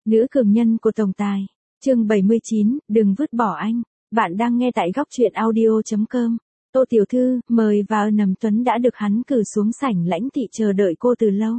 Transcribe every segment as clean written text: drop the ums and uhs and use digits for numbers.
Nữ cường nhân của tổng tài. Chương 79, đừng vứt bỏ anh. Bạn đang nghe tại góc truyện audio.com. Tô tiểu thư, mời vào. Nam Tuấn đã được hắn cử xuống sảnh lãnh thị chờ đợi cô từ lâu.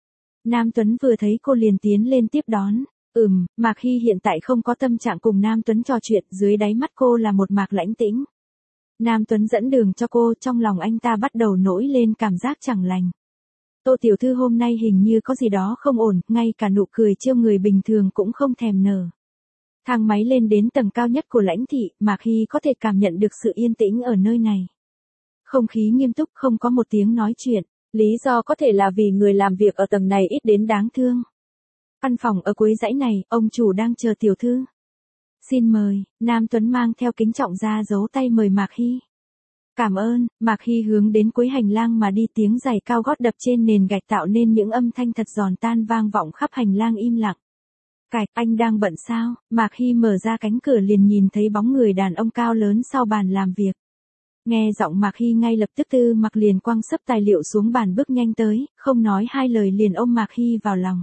Nam Tuấn vừa thấy cô liền tiến lên tiếp đón. Mạc Hy hiện tại không có tâm trạng cùng Nam Tuấn trò chuyện, dưới đáy mắt cô là một mạc lãnh tĩnh. Nam Tuấn dẫn đường cho cô, trong lòng anh ta bắt đầu nổi lên cảm giác chẳng lành. Tô tiểu thư hôm nay hình như có gì đó không ổn, ngay cả nụ cười trêu người bình thường cũng không thèm nở. Thang máy lên đến tầng cao nhất của lãnh thị, Mạc Hy có thể cảm nhận được sự yên tĩnh ở nơi này. Không khí nghiêm túc, không có một tiếng nói chuyện. Lý do có thể là vì người làm việc ở tầng này ít đến đáng thương. Căn phòng ở cuối dãy này, ông chủ đang chờ tiểu thư. Xin mời. Nam Tuấn mang theo kính trọng ra giấu tay mời Mạc Hy. Cảm ơn. Mạc Hy hướng đến cuối hành lang mà đi, tiếng giày cao gót đập trên nền gạch tạo nên những âm thanh thật giòn tan vang vọng khắp hành lang im lặng. Cạch, anh đang bận sao? Mạc Hy mở ra cánh cửa liền nhìn thấy bóng người đàn ông cao lớn sau bàn làm việc. Nghe giọng Mạc Hy ngay lập tức Tư Mặc liền quăng sấp tài liệu xuống bàn bước nhanh tới, không nói hai lời liền ôm Mạc Hy vào lòng.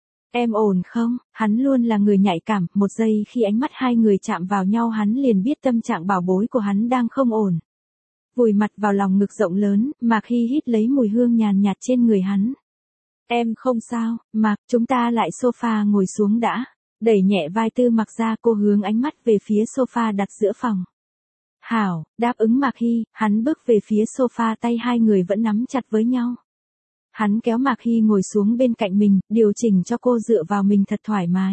Em ổn không? Hắn luôn là người nhạy cảm, một giây khi ánh mắt hai người chạm vào nhau hắn liền biết tâm trạng bảo bối của hắn đang không ổn. Vùi mặt vào lòng ngực rộng lớn, Mạc Hy hít lấy mùi hương nhàn nhạt trên người hắn. Em không sao, Mạc, chúng ta lại sofa ngồi xuống đã. Đẩy nhẹ vai Tư Mặc ra, cô hướng ánh mắt về phía sofa đặt giữa phòng. Hảo, đáp ứng Mạc Hy, hắn bước về phía sofa, tay hai người vẫn nắm chặt với nhau. Hắn kéo Mạc Hy ngồi xuống bên cạnh mình, điều chỉnh cho cô dựa vào mình thật thoải mái.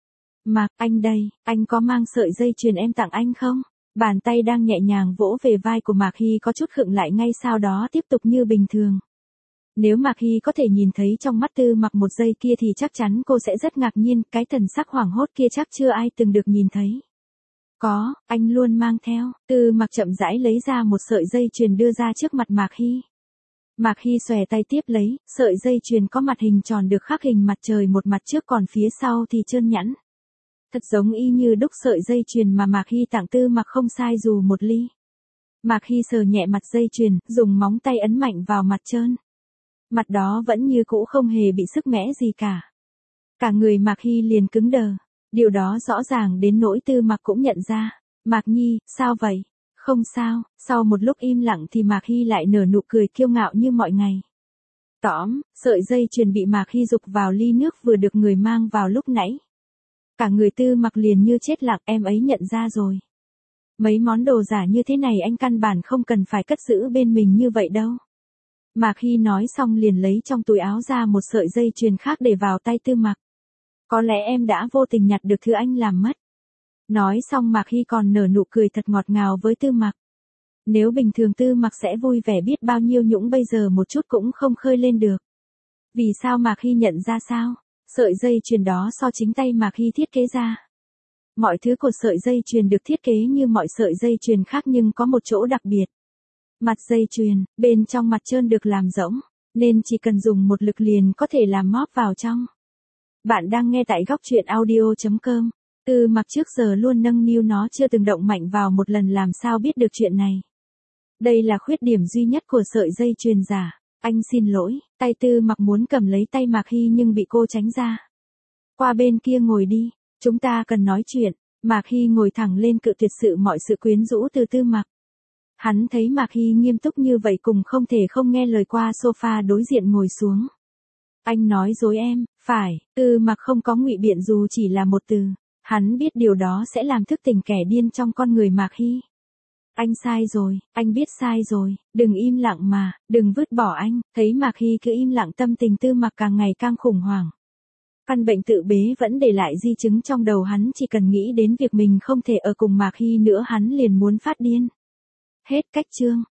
Mạc, anh đây, anh có mang sợi dây chuyền em tặng anh không? Bàn tay đang nhẹ nhàng vỗ về vai của Mạc Hy có chút khựng lại, ngay sau đó tiếp tục như bình thường. Nếu Mạc Hy có thể nhìn thấy trong mắt Tư Mặc một giây kia thì chắc chắn cô sẽ rất ngạc nhiên, cái thần sắc hoảng hốt kia chắc chưa ai từng được nhìn thấy. Có, anh luôn mang theo. Tư Mặc chậm rãi lấy ra một sợi dây chuyền đưa ra trước mặt Mạc Hy. Mạc Hy xòe tay tiếp lấy, sợi dây chuyền có mặt hình tròn được khắc hình mặt trời một mặt trước còn phía sau thì trơn nhẵn. Thật giống y như đúc sợi dây chuyền mà Mạc Hy tặng Tư Mặc không sai dù một ly. Mạc Hy sờ nhẹ mặt dây chuyền, dùng móng tay ấn mạnh vào mặt trơn. Mặt đó vẫn như cũ không hề bị sức mẻ gì cả. Cả người Mạc Hy liền cứng đờ. Điều đó rõ ràng đến nỗi Tư Mặc cũng nhận ra. Mạc Nhi, sao vậy? Không sao. Sau một lúc im lặng thì Mạc Hy lại nở nụ cười kiêu ngạo như mọi ngày. Tóm, sợi dây chuyền bị Mạc Hy giục vào ly nước vừa được người mang vào lúc nãy. Cả người Tư Mặc liền như chết lặng, em ấy nhận ra rồi. Mấy món đồ giả như thế này anh căn bản không cần phải cất giữ bên mình như vậy đâu. Mạc Hy nói xong liền lấy trong túi áo ra một sợi dây chuyền khác để vào tay Tư Mặc. Có lẽ em đã vô tình nhặt được thứ anh làm mất. Nói xong Mạc Hy còn nở nụ cười thật ngọt ngào với Tư Mặc. Nếu bình thường Tư Mặc sẽ vui vẻ biết bao nhiêu nhũng, bây giờ một chút cũng không khơi lên được. Vì sao Mạc Hy nhận ra sao? Sợi dây chuyền đó do chính tay Mạc Hy thiết kế ra. Mọi thứ của sợi dây chuyền được thiết kế như mọi sợi dây chuyền khác nhưng có một chỗ đặc biệt. Mặt dây chuyền, bên trong mặt trơn được làm rỗng, nên chỉ cần dùng một lực liền có thể làm móp vào trong. Bạn đang nghe tại góc truyện audio.com. Tư Mặc trước giờ luôn nâng niu nó chưa từng động mạnh vào một lần, làm sao biết được chuyện này. Đây là khuyết điểm duy nhất của sợi dây chuyền giả. Anh xin lỗi. Tay Tư Mặc muốn cầm lấy tay Mạc Hy nhưng bị cô tránh ra. Qua bên kia ngồi đi, chúng ta cần nói chuyện. Mạc Hy ngồi thẳng lên cự tuyệt mọi sự quyến rũ từ Tư Mặc. Hắn thấy Mạc Hy nghiêm túc như vậy cùng không thể không nghe lời, qua sofa đối diện ngồi xuống. Anh nói dối em, phải. Tư Mặc không có ngụy biện dù chỉ là một từ. Hắn biết điều đó sẽ làm thức tỉnh kẻ điên trong con người Mạc Hy. Anh sai rồi, anh biết sai rồi, đừng im lặng mà, đừng vứt bỏ anh. Thấy Mạc Hy cứ im lặng, tâm tình Tư Mặc càng ngày càng khủng hoảng. Căn bệnh tự bế vẫn để lại di chứng trong đầu hắn, chỉ cần nghĩ đến việc mình không thể ở cùng Mạc Hy nữa hắn liền muốn phát điên. Hết cách chương.